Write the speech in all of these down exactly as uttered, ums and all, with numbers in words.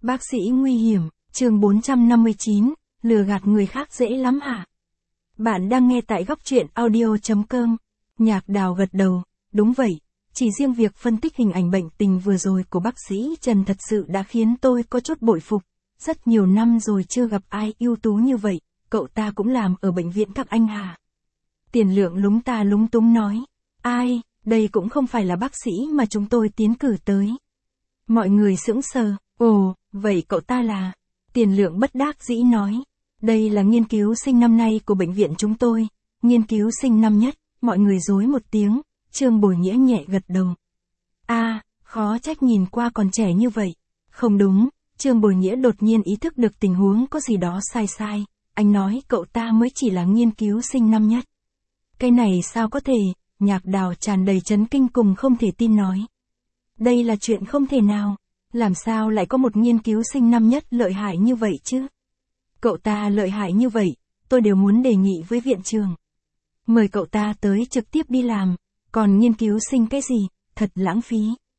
Bác sĩ nguy hiểm, chương bốn trăm năm mươi chín, lừa gạt người khác dễ lắm hả? Bạn đang nghe tại góc truyện audio chấm com. Nhạc Đào gật đầu, đúng vậy, chỉ riêng việc phân tích hình ảnh bệnh tình vừa rồi của bác sĩ Trần thật sự đã khiến tôi có chút bội phục. Rất nhiều năm rồi chưa gặp ai ưu tú như vậy, cậu ta cũng làm ở bệnh viện các anh hả? Tiền Lượng lúng ta lúng túng nói, ai, đây cũng không phải là bác sĩ mà chúng tôi tiến cử tới. Mọi người sững sờ, ồ, vậy cậu ta là... Tiền Lượng bất đắc dĩ nói, đây là nghiên cứu sinh năm nay của bệnh viện chúng tôi, nghiên cứu sinh năm nhất, mọi người rối một tiếng, Trương Bồi Nghĩa nhẹ gật đầu. A, à, khó trách nhìn qua còn trẻ như vậy. Không đúng, Trương Bồi Nghĩa đột nhiên ý thức được tình huống có gì đó sai sai, anh nói cậu ta mới chỉ là nghiên cứu sinh năm nhất. Cái này sao có thể, Nhạc Đào tràn đầy chấn kinh cùng không thể tin nói. Đây là chuyện không thể nào, làm sao lại có một nghiên cứu sinh năm nhất lợi hại như vậy chứ? Cậu ta lợi hại như vậy, tôi đều muốn đề nghị với viện trường. Mời cậu ta tới trực tiếp đi làm, còn nghiên cứu sinh cái gì, thật lãng phí.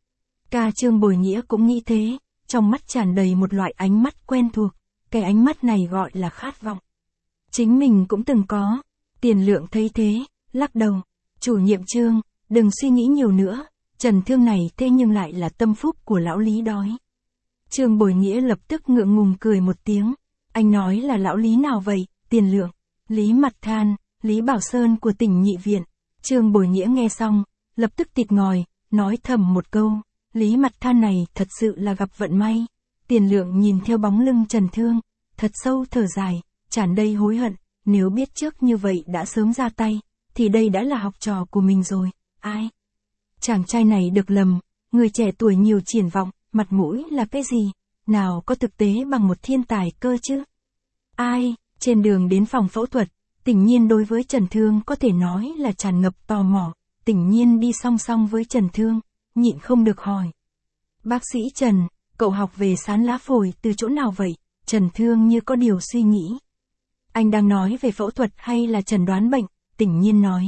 Ca Trương Bồi Nghĩa cũng nghĩ thế, trong mắt tràn đầy một loại ánh mắt quen thuộc, cái ánh mắt này gọi là khát vọng. Chính mình cũng từng có. Tiền Lượng thấy thế, lắc đầu, chủ nhiệm Trương, đừng suy nghĩ nhiều nữa, Trần Thương này thế nhưng lại là tâm phúc của lão Lý đói. Trương Bồi Nghĩa lập tức ngượng ngùng cười một tiếng, anh nói là lão Lý nào vậy, Tiền Lượng? Lý Mặt Than, Lý Bảo Sơn của tỉnh Nhị Viện. Trương Bồi Nghĩa nghe xong, lập tức tịt ngòi, nói thầm một câu, Lý Mặt Than này thật sự là gặp vận may. Tiền Lượng nhìn theo bóng lưng Trần Thương, thật sâu thở dài, tràn đầy hối hận, nếu biết trước như vậy đã sớm ra tay, thì đây đã là học trò của mình rồi, ai? Chàng trai này được lầm, người trẻ tuổi nhiều triển vọng, mặt mũi là cái gì, nào có thực tế bằng một thiên tài cơ chứ? Ai, trên đường đến phòng phẫu thuật, Tỉnh Nhiên đối với Trần Thương có thể nói là tràn ngập tò mò, Tỉnh Nhiên đi song song với Trần Thương, nhịn không được hỏi. Bác sĩ Trần, cậu học về sán lá phổi từ chỗ nào vậy? Trần Thương như có điều suy nghĩ. Anh đang nói về phẫu thuật hay là chẩn đoán bệnh? Tỉnh Nhiên nói.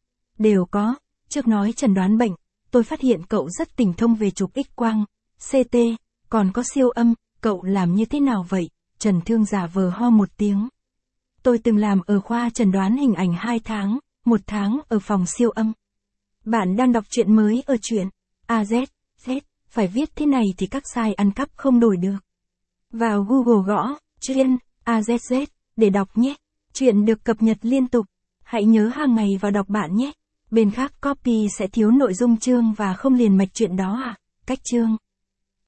Đều có, trước nói chẩn đoán bệnh, tôi phát hiện cậu rất tinh thông về chụp X-quang, xê tê, còn có siêu âm, cậu làm như thế nào vậy? Trần Thương giả vờ ho một tiếng. Tôi từng làm ở khoa chẩn đoán hình ảnh hai tháng, một tháng ở phòng siêu âm. Bạn đang đọc truyện mới ở truyện a zét, Z, phải viết thế này thì các site ăn cắp không đổi được. Vào Google gõ, truyện a zét zét, để đọc nhé. Truyện được cập nhật liên tục. Hãy nhớ hàng ngày vào đọc bạn nhé. Bên khác copy sẽ thiếu nội dung chương và không liền mạch truyện đó à? Cách chương.